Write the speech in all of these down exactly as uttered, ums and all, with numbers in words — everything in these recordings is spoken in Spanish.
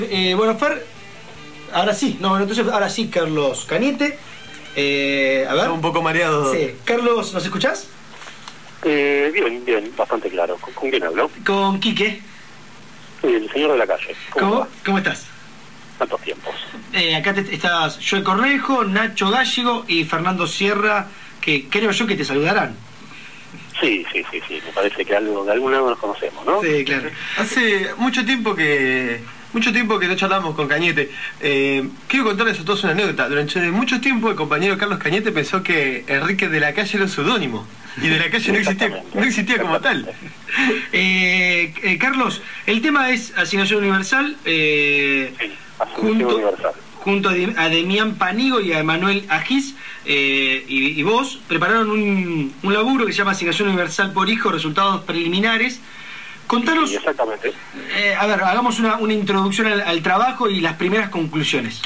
Eh, bueno, Fer, ahora sí, no, entonces ahora sí, Carlos Cañete. Eh, a ver. Está un poco mareado. Sí. Carlos, ¿nos escuchás? Eh, bien, bien, bastante claro. ¿Con, con quién hablo? Con Quique. El señor de la calle. ¿Cómo, ¿Cómo, ¿Cómo estás? Tantos tiempos. Eh, acá te, estás Joel Cornejo, Nacho Gallego y Fernando Sierra, que creo yo que te saludarán. Sí, sí, sí, sí. Me parece que algo de algún lado nos conocemos, ¿no? Sí, claro. Hace mucho tiempo que mucho tiempo que no charlamos con Cañete. Eh, quiero contarles a todos una anécdota. Durante mucho tiempo el compañero Carlos Cañete pensó que Enrique de la Calle era un seudónimo. Y de la Calle no existía, no existía como tal. Eh, eh, Carlos, el tema es Asignación Universal. Eh, Sí, Asignación junto, Universal. junto a, Di- a Demián Panigo y a Emanuel Agis, eh, y, y vos prepararon un, un laburo que se llama Asignación Universal por Hijo, resultados preliminares. Contanos, Sí, exactamente. eh, a ver, hagamos una, una introducción al, al trabajo y las primeras conclusiones.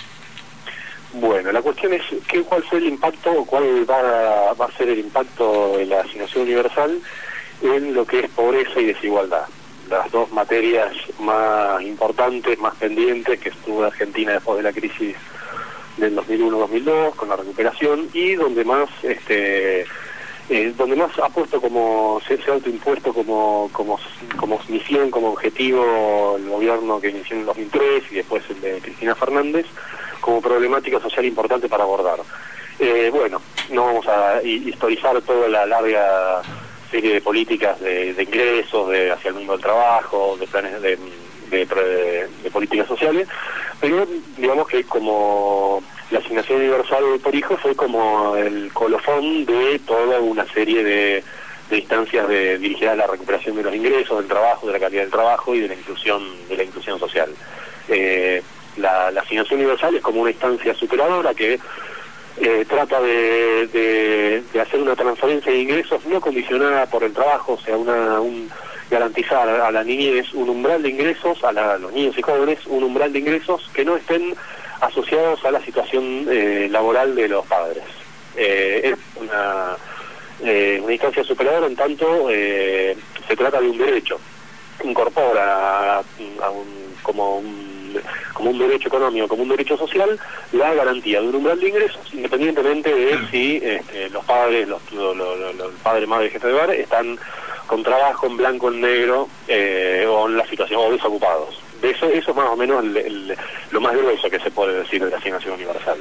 Bueno, la cuestión es ¿qué, cuál fue el impacto o cuál va, va a ser el impacto de la Asignación Universal en lo que es pobreza y desigualdad. Las dos materias más importantes, más pendientes que estuvo Argentina después de la crisis del dos mil uno dos mil dos, con la recuperación, y donde más este eh, donde más ha puesto como, se, se ha autoimpuesto como, como, como misión, como objetivo el gobierno que inició en el dos mil tres y después el de Cristina Fernández, como problemática social importante para abordar. Eh, bueno, no vamos a historizar toda la larga serie de políticas de, de ingresos, de hacia el mundo del trabajo, de planes de, de, de, de políticas sociales, pero digamos que como la Asignación Universal por Hijo fue como el colofón de toda una serie de, de instancias de, dirigidas a la recuperación de los ingresos, del trabajo, de la calidad del trabajo y de la inclusión, de la inclusión social. Eh, la, la Asignación Universal es como una instancia superadora que Eh, trata de, de, de hacer una transferencia de ingresos no condicionada por el trabajo, o sea, una, un, garantizar a la niñez un umbral de ingresos, a, la, a los niños y jóvenes un umbral de ingresos que no estén asociados a la situación eh, laboral de los padres. Eh, es una, eh, una instancia superadora en tanto eh, se trata de un derecho, incorpora a, a un, como un como un derecho económico, como un derecho social, la garantía de un umbral de ingresos, independientemente de si este, los padres, los, los, los, los padres, madres, jefes de hogar, están con trabajo en blanco, en negro, eh, o en la situación, o desocupados. De eso, eso es más o menos el, el, lo más grueso que se puede decir de la Asignación Universal.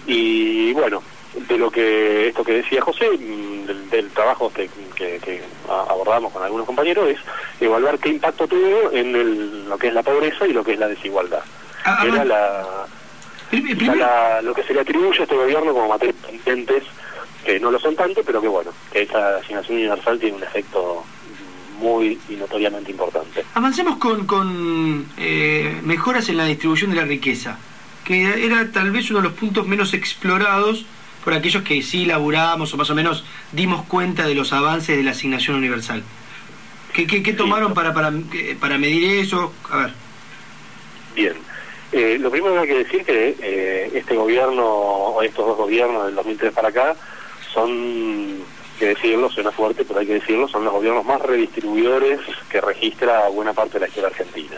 Y bueno, de lo que esto que decía José, del, del trabajo que, que, que abordamos con algunos compañeros, es evaluar qué impacto tuvo en el, lo que es la pobreza y lo que es la desigualdad. Ah, Era ah, la, primero, la, lo que se le atribuye a este gobierno como materias pendientes, que no lo son tanto, pero que bueno, que esa Asignación Universal tiene un efecto muy y notoriamente importante. avancemos con, con eh, mejoras en la distribución de la riqueza, que era tal vez uno de los puntos menos explorados por aquellos que sí laburamos o más o menos dimos cuenta de los avances de la Asignación Universal. ¿Qué, qué, qué tomaron para, para, para medir eso? A ver. Bien. Eh, lo primero que hay que decir que eh, este gobierno, o estos dos gobiernos del dos mil tres para acá, son, hay que decirlo, suena fuerte, pero hay que decirlo, son los gobiernos más redistribuidores que registra buena parte de la historia argentina.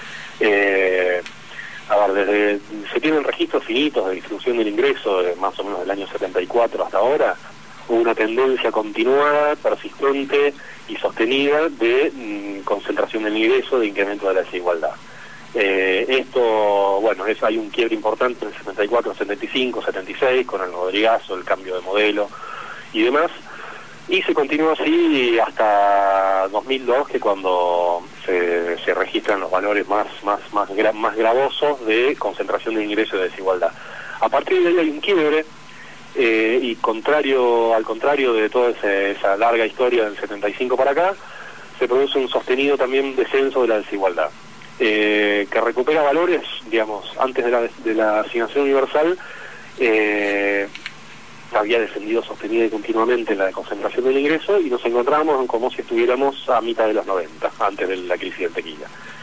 Eh, a ver, desde, se tienen registros finitos de distribución del ingreso, de más o menos del año setenta y cuatro hasta ahora, hubo una tendencia continuada, persistente y sostenida de mm, concentración del ingreso, de incremento de la desigualdad. Eh, esto, bueno, es, hay un quiebre importante en el setenta y cuatro, setenta y cinco, setenta y seis, con el Rodrigazo, el cambio de modelo y demás, y se continuó así hasta dos mil dos, que cuando se, se registran los valores más, más, más, gra, más gravosos de concentración de ingresos y de desigualdad. A partir de ahí hay un quiebre, eh, y contrario al contrario de toda ese, esa larga historia del setenta y cinco para acá, se produce un sostenido también descenso de la desigualdad. Eh, que recupera valores, digamos, antes de la, de la Asignación Universal, eh, había descendido sostenida y continuamente la concentración del ingreso, y nos encontramos como si estuviéramos a mitad de los noventa, antes de la crisis del tequila.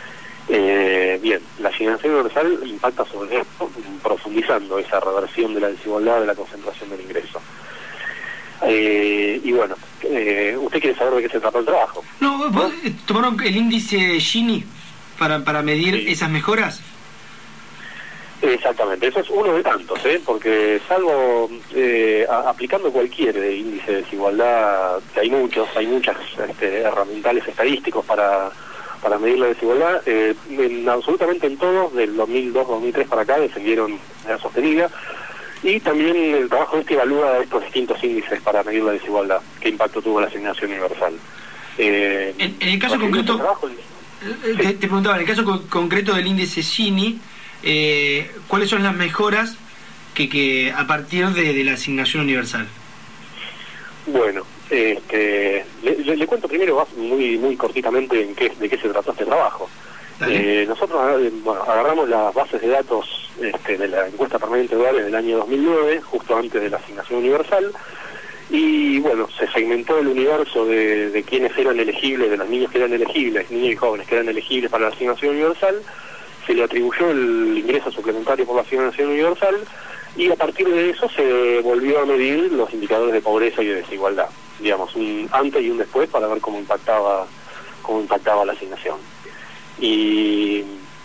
Eh, bien, la Asignación Universal impacta sobre esto, profundizando esa reversión de la desigualdad, de la concentración del ingreso. Eh, y bueno, eh, ¿usted quiere saber de qué se trata el trabajo? No, ¿no? ¿tomaron el índice Gini para, para medir Sí. esas mejoras? Exactamente, eso es uno de tantos, ¿eh? Porque salvo eh, a, aplicando cualquier índice de desigualdad, que hay muchos, hay muchas este, herramientales estadísticos para, para medir la desigualdad, eh, en, absolutamente en todos, del dos mil dos dos mil tres para acá, defendieron la sostenida, y también el trabajo este evalúa estos distintos índices para medir la desigualdad, qué impacto tuvo la asignación universal. Eh, en, en el caso concreto, trabajo, te, sí. te preguntaba, en el caso con, concreto del índice Gini, Eh, ¿cuáles son las mejoras que, que a partir de, de la asignación universal? Bueno, este, le, le, le cuento primero muy muy cortitamente en qué, de qué se trató este trabajo. Eh, nosotros bueno, agarramos las bases de datos este, de la encuesta permanente de hogares del año dos mil nueve, justo antes de la asignación universal, y bueno, se segmentó el universo de, de quienes eran elegibles, de los niños que eran elegibles, niños y jóvenes que eran elegibles para la asignación universal. Se le atribuyó el ingreso suplementario por la asignación universal y a partir de eso se volvió a medir los indicadores de pobreza y de desigualdad, digamos, un antes y un después para ver cómo impactaba cómo impactaba la asignación. Y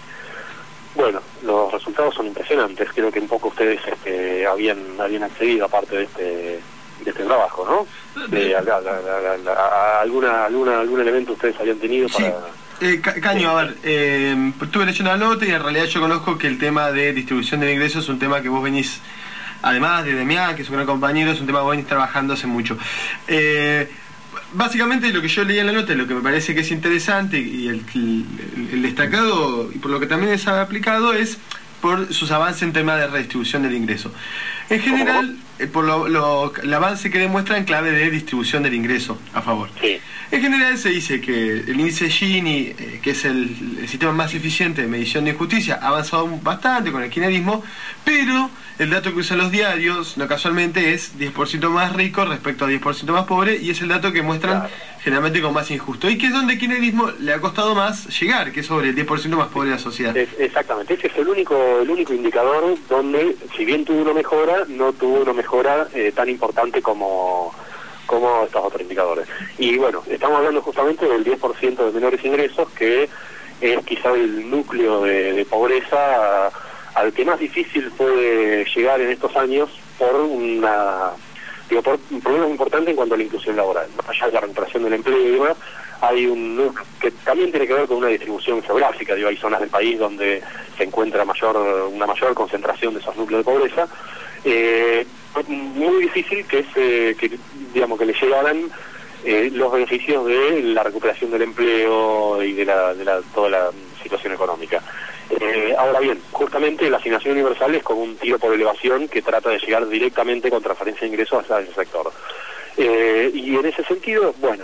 bueno, los resultados son impresionantes, creo que un poco ustedes este, habían habían accedido a parte de este de este trabajo, ¿no? De, a, a, a, a, a, alguna alguna algún elemento ustedes habían tenido para... Sí. Eh, Caño, a ver, eh, estuve leyendo la nota y en realidad yo conozco que el tema de distribución del ingreso es un tema que vos venís, además de Demián, que es un gran compañero, es un tema que vos venís trabajando hace mucho. Eh, básicamente lo que yo leí en la nota, lo que me parece que es interesante y el, el, el destacado, y por lo que también se ha aplicado, es por sus avances en tema de redistribución del ingreso. En general, eh, por lo, lo, el avance que demuestra en clave de distribución del ingreso a favor. Sí. En general se dice que el índice Gini, eh, que es el, el sistema más eficiente de medición de injusticia, ha avanzado bastante con el kirchnerismo, pero el dato que usan los diarios, no casualmente, es diez por ciento más rico respecto a diez por ciento más pobre, y es el dato que muestran claro. generalmente como más injusto. Y que es donde el kirchnerismo le ha costado más llegar, que es sobre el diez por ciento más pobre de la sociedad. Es, exactamente, ese es el único el único indicador donde, si bien tuvo una mejora, no tuvo una mejora eh, tan importante como... como estos otros indicadores. Y bueno, estamos hablando justamente del diez por ciento de menores ingresos, que es quizá el núcleo de, de pobreza a, al que más difícil puede llegar en estos años por una digo por un problema importante en cuanto a la inclusión laboral. Más allá de la recuperación del empleo y demás, hay un núcleo que también tiene que ver con una distribución geográfica. Digo, hay zonas del país donde se encuentra mayor una mayor concentración de esos núcleos de pobreza. Eh, muy difícil que se que digamos que le llegaran eh, los beneficios de la recuperación del empleo y de la de la toda la situación económica. Eh, ahora bien, justamente la asignación universal es como un tiro por elevación que trata de llegar directamente con transferencia de ingresos hacia ese sector. Eh, y en ese sentido, bueno,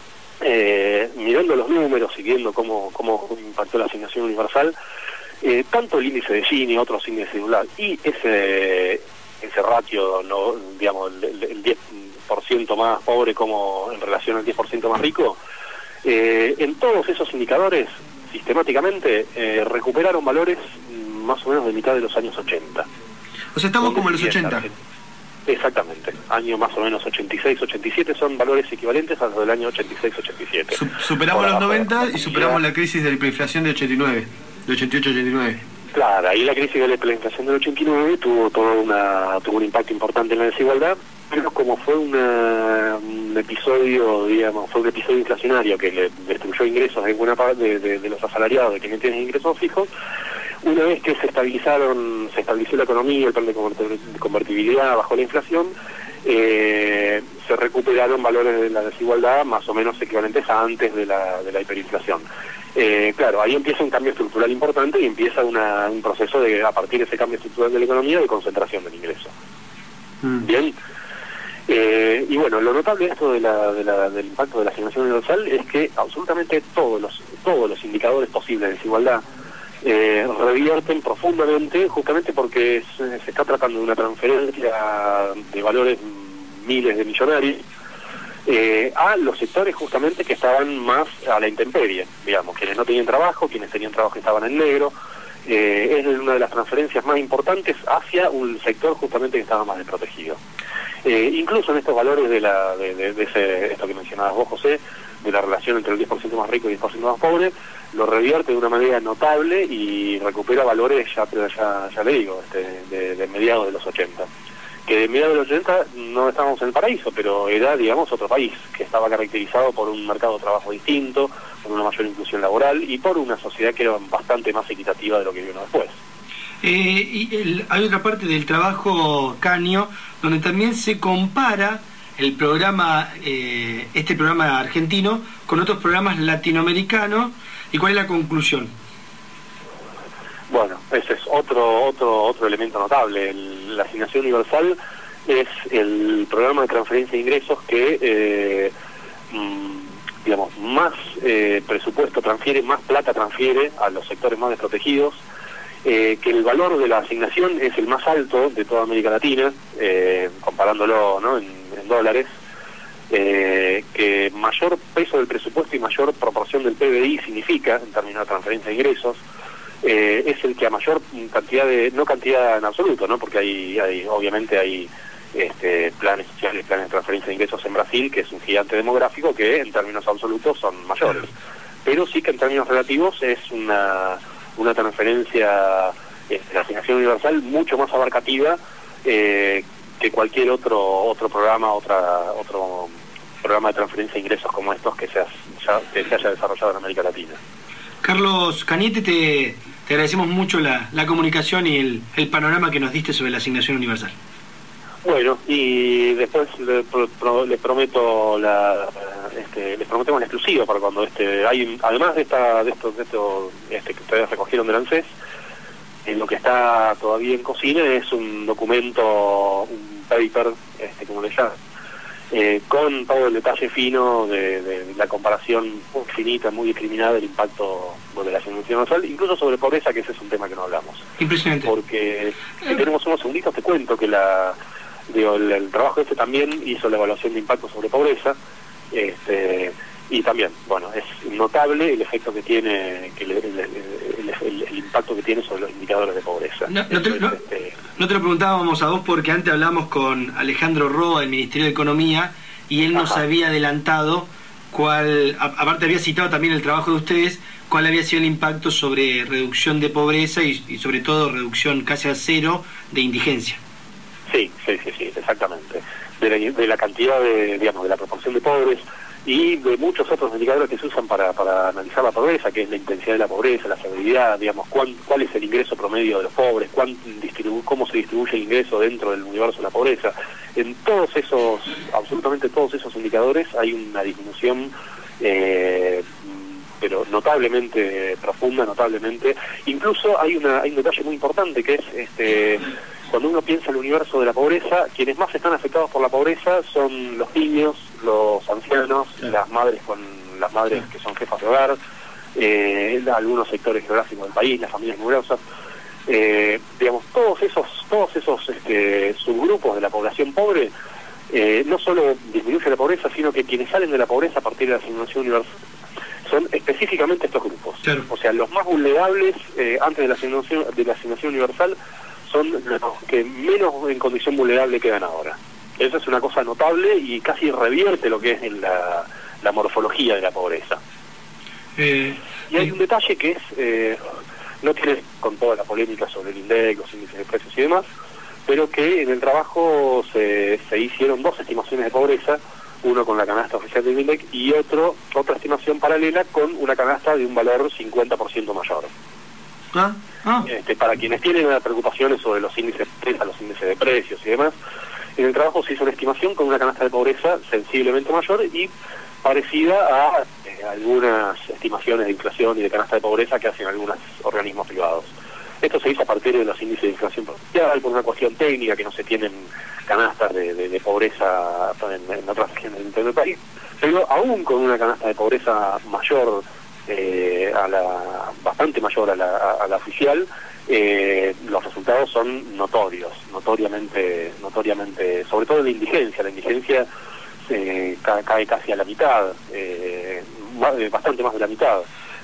eh, mirando los números y viendo cómo cómo impactó la asignación universal, eh, tanto el índice de Gini, otros índices de desigualdad y ese ese ratio, no, digamos, el, el diez por ciento más pobre como en relación al diez por ciento más rico, eh, en todos esos indicadores, sistemáticamente, eh, recuperaron valores más o menos de mitad de los años ochenta. O sea, estamos como en los ochenta. Exactamente, año más o menos ochenta y seis, ochenta y siete son valores equivalentes a los del año ochenta y seis, ochenta y siete. Su superamos los noventa y superamos la crisis de la hiperinflación de ochenta y nueve, de ochenta y ocho a ochenta y nueve. Claro, ahí la crisis de la inflación del ochenta y nueve tuvo todo una tuvo un impacto importante en la desigualdad, pero como fue una, un episodio, digamos, fue un episodio inflacionario que le destruyó ingresos de buena parte de, de, de los asalariados, de quienes tienen ingresos fijos, una vez que se estabilizaron, se estabilizó la economía, el plan de convertibilidad bajo la inflación, eh, se recuperaron valores de la desigualdad más o menos equivalentes a antes de la, de la hiperinflación. Eh, claro, ahí empieza un cambio estructural importante y empieza una, un proceso de, a partir de ese cambio estructural de la economía, de concentración del ingreso. Mm. Bien. Eh, y bueno, lo notable de esto de la, de la, del impacto de la asignación universal es que absolutamente todos los todos los indicadores posibles de desigualdad eh, revierten profundamente, justamente porque se, se está tratando de una transferencia de valores miles de millonarios eh, a los sectores justamente que estaban más a la intemperie, digamos, quienes no tenían trabajo, quienes tenían trabajo estaban en negro. Eh, es una de las transferencias más importantes hacia un sector justamente que estaba más desprotegido. Eh, incluso en estos valores de, la, de, de, de ese, esto que mencionabas vos, José, de la relación entre el diez por ciento más rico y el diez por ciento más pobre, lo revierte de una manera notable y recupera valores, ya ya, ya le digo, este, de, de mediados de los ochenta. Que de mediados de los ochenta no estábamos en el paraíso, pero era, digamos, otro país, que estaba caracterizado por un mercado de trabajo distinto, por una mayor inclusión laboral y por una sociedad que era bastante más equitativa de lo que vino después. Eh, y el, hay otra parte del trabajo, Caño, donde también se compara el programa, eh, este programa argentino, con otros programas latinoamericanos. ¿Y cuál es la conclusión? Bueno, ese es otro otro otro elemento notable. El, la asignación universal es el programa de transferencia de ingresos que, eh, mmm, digamos, más eh, presupuesto transfiere, más plata transfiere a los sectores más desprotegidos. Eh, que el valor de la asignación es el más alto de toda América Latina, eh, comparándolo, ¿no?, en, en dólares, eh, que mayor peso del presupuesto y mayor proporción del P B I significa, en términos de transferencia de ingresos, eh, es el que a mayor cantidad de, no cantidad en absoluto, ¿no?, porque hay, hay obviamente hay este, planes sociales, planes de transferencia de ingresos en Brasil, que es un gigante demográfico, que en términos absolutos son mayores, pero sí que en términos relativos es una... una transferencia, este, la asignación universal mucho más abarcativa eh, que cualquier otro otro programa, otra otro programa de transferencia de ingresos como estos que se, ha, ya, que se haya desarrollado en América Latina. Carlos Cañete, te, te agradecemos mucho la, la comunicación y el, el panorama que nos diste sobre la asignación universal. Bueno, y después les, pro, les prometo la este, les prometemos la exclusiva para cuando este hay, además de esta de esto de esto este que ustedes recogieron del ANSES, en lo que está todavía en cocina es un documento, un paper, este como le llaman, eh, con todo el detalle fino de, de la comparación muy finita, muy discriminada del impacto de la asignación universal, incluso sobre pobreza, que ese es un tema que no hablamos. Impresionante. Porque si tenemos unos segunditos te cuento que la Digo, el, el trabajo este también hizo la evaluación de impacto sobre pobreza, este, y también, bueno, es notable el efecto que tiene, que el, el, el, el, el impacto que tiene sobre los indicadores de pobreza. No, no, te, no, este... no te lo preguntábamos a vos porque antes hablamos con Alejandro Roa del Ministerio de Economía y él nos Ajá. había adelantado cuál, a, aparte había citado también el trabajo de ustedes, cuál había sido el impacto sobre reducción de pobreza y, y sobre todo reducción casi a cero de indigencia. Sí, sí, sí, sí, exactamente. De la, de la cantidad de, digamos, de la proporción de pobres y de muchos otros indicadores que se usan para, para analizar la pobreza, que es la intensidad de la pobreza, la severidad, digamos, cuán, cuál es el ingreso promedio de los pobres, cuán distribu cómo se distribuye el ingreso dentro del universo de la pobreza. En todos esos, absolutamente todos esos indicadores hay una disminución, eh, pero notablemente profunda, notablemente. Incluso hay, una, hay un detalle muy importante que es, este, cuando uno piensa en el universo de la pobreza, quienes más están afectados por la pobreza son los niños, los ancianos, sí. las madres con las madres sí. que son jefas de hogar, eh, algunos sectores geográficos del país, las familias numerosas. Eh, digamos, todos esos, todos esos este, subgrupos de la población pobre, eh, no solo disminuye la pobreza, sino que quienes salen de la pobreza a partir de la asignación universal son específicamente estos grupos. Claro. O sea, los más vulnerables eh, antes de la asignación, de la asignación universal son los que menos en condición vulnerable quedan ahora. Eso es una cosa notable y casi revierte lo que es en la, la morfología de la pobreza. Eh, y hay un detalle que es, eh, no tiene con toda la polémica sobre el INDEC, los índices de precios y demás, pero que en el trabajo se, se hicieron dos estimaciones de pobreza, uno con la canasta oficial del INDEC y otro otra estimación paralela con una canasta de un valor cincuenta por ciento mayor. ¿Ah? Ah. Este, para quienes tienen preocupaciones sobre los índices de los índices de precios y demás, en el trabajo se hizo una estimación con una canasta de pobreza sensiblemente mayor y parecida a eh, algunas estimaciones de inflación y de canasta de pobreza que hacen algunos organismos privados. Esto se hizo a partir de los índices de inflación potencial, por una cuestión técnica, que no se tienen canastas de, de, de pobreza en, en otras regiones del país, pero aún con una canasta de pobreza mayor, eh, a la bastante mayor a la, a, a la oficial, eh, los resultados son notorios, notoriamente, notoriamente, sobre todo en la indigencia. La indigencia eh, cae, cae casi a la mitad, eh, bastante más de la mitad.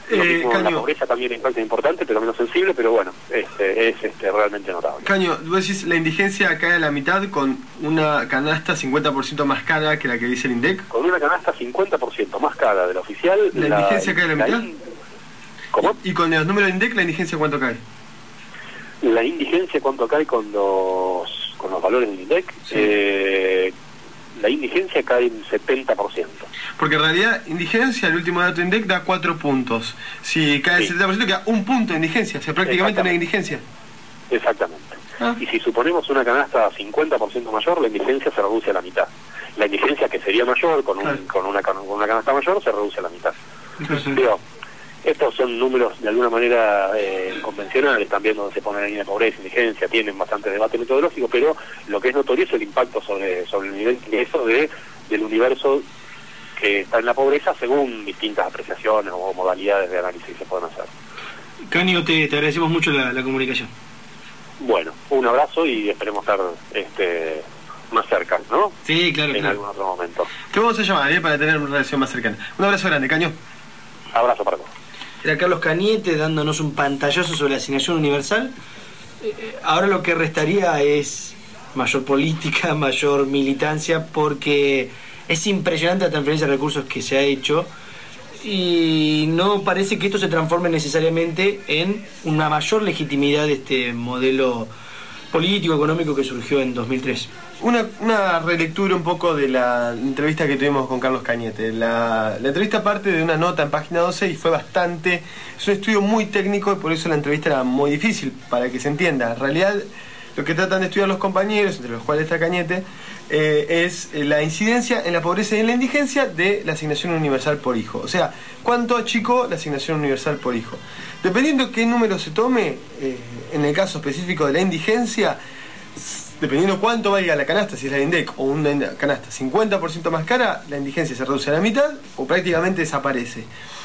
Lo Eh, mismo, la Caño, pobreza también impacta importante, pero menos sensible, pero bueno, este, es este, realmente notable. Caño, vos decís la indigencia cae a la mitad con una canasta cincuenta por ciento más cara que la que dice el INDEC. Con una canasta cincuenta por ciento más cara de la oficial... ¿La indigencia cae a la mitad? in- ¿Cómo? Y, y con los números del INDEC, ¿la indigencia cuánto cae? La indigencia, ¿cuánto cae con los, con los valores del INDEC? Sí. Eh, la indigencia cae en setenta por ciento. Porque en realidad, indigencia, el último dato INDEC da cuatro puntos. Si cae el Sí. setenta por ciento, queda un punto de indigencia, o sea, prácticamente no hay indigencia. Exactamente. Ah. Y si suponemos una canasta cincuenta por ciento mayor, la indigencia se reduce a la mitad. La indigencia que sería mayor con, un, Claro. con, una, con una canasta mayor se reduce a la mitad. Entonces, Pero estos son números de alguna manera eh, convencionales, también donde se pone la línea de pobreza, indigencia, tienen bastante debate metodológico, pero lo que es notorio es el impacto sobre, sobre el nivel de ingreso de, del universo que está en la pobreza según distintas apreciaciones o modalidades de análisis que se pueden hacer. Caño, te, te agradecemos mucho la, la comunicación. Bueno, un abrazo y esperemos estar este, más cerca, ¿no? Sí, claro, En claro. algún otro momento. Te vamos a llamar, ¿eh? Para tener una relación más cercana. Un abrazo grande, Caño. Abrazo para todos. Era Carlos Cañete dándonos un pantallazo sobre la asignación universal. Eh, ahora lo que restaría es mayor política, mayor militancia, porque es impresionante la transferencia de recursos que se ha hecho y no parece que esto se transforme necesariamente en una mayor legitimidad de este modelo político, económico que surgió en dos mil tres. Una, una relectura un poco de la entrevista que tuvimos con Carlos Cañete. La, la entrevista parte de una nota en página doce y fue bastante... Es un estudio muy técnico y por eso la entrevista era muy difícil, para que se entienda. En realidad, lo que tratan de estudiar los compañeros, entre los cuales está Cañete, eh, es la incidencia en la pobreza y en la indigencia de la asignación universal por hijo. O sea, cuánto achicó la asignación universal por hijo. Dependiendo qué número se tome, eh, en el caso específico de la indigencia, dependiendo cuánto valga la canasta, si es la INDEC o una canasta cincuenta por ciento más cara, la indigencia se reduce a la mitad o prácticamente desaparece.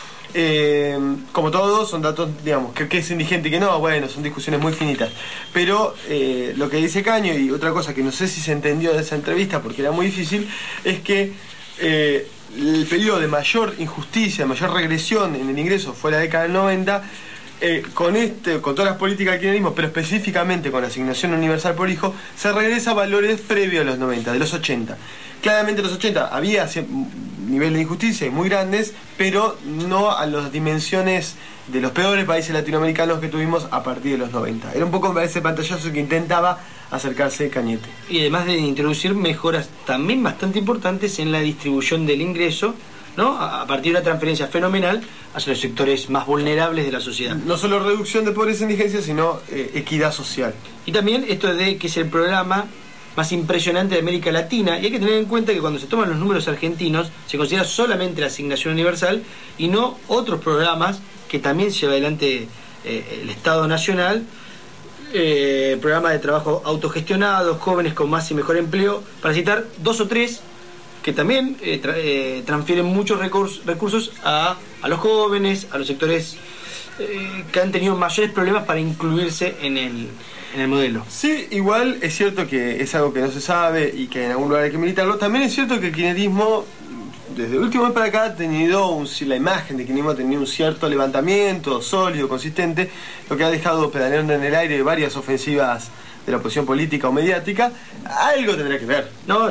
Eh, como todos, son datos, digamos, que, que es indigente y que no, bueno, son discusiones muy finitas. Pero eh, lo que dice Caño, y otra cosa que no sé si se entendió de esa entrevista porque era muy difícil, es que eh, el periodo de mayor injusticia, mayor regresión en el ingreso fue la década del noventa. Eh, con este, con todas las políticas del kirchnerismo, pero específicamente con la asignación universal por hijo, se regresa a valores previos a los noventa, de los ochenta. Claramente en los ochenta había niveles de injusticia muy grandes, pero no a las dimensiones de los peores países latinoamericanos que tuvimos a partir de los noventa. Era un poco ese pantallazo que intentaba acercarse Cañete. Y además de introducir mejoras también bastante importantes en la distribución del ingreso, ¿no? A partir de una transferencia fenomenal hacia los sectores más vulnerables de la sociedad. No solo reducción de pobreza e indigencia, sino eh, equidad social. Y también esto de que es el programa más impresionante de América Latina, y hay que tener en cuenta que cuando se toman los números argentinos se considera solamente la asignación universal y no otros programas que también lleva adelante eh, el Estado Nacional, eh, programa de trabajo autogestionado, jóvenes con más y mejor empleo, para citar dos o tres que también eh, tra eh, transfieren muchos recursos, recursos a, a los jóvenes, a los sectores eh, que han tenido mayores problemas para incluirse en el, en el modelo. Sí, igual es cierto que es algo que no se sabe y que en algún lugar hay que militarlo. También es cierto que el kirchnerismo, desde el último mes para acá, ha tenido un, la imagen de kirchnerismo ha tenido un cierto levantamiento sólido, consistente, lo que ha dejado pedaleando en el aire varias ofensivas de la oposición política o mediática. Algo tendrá que ver. No,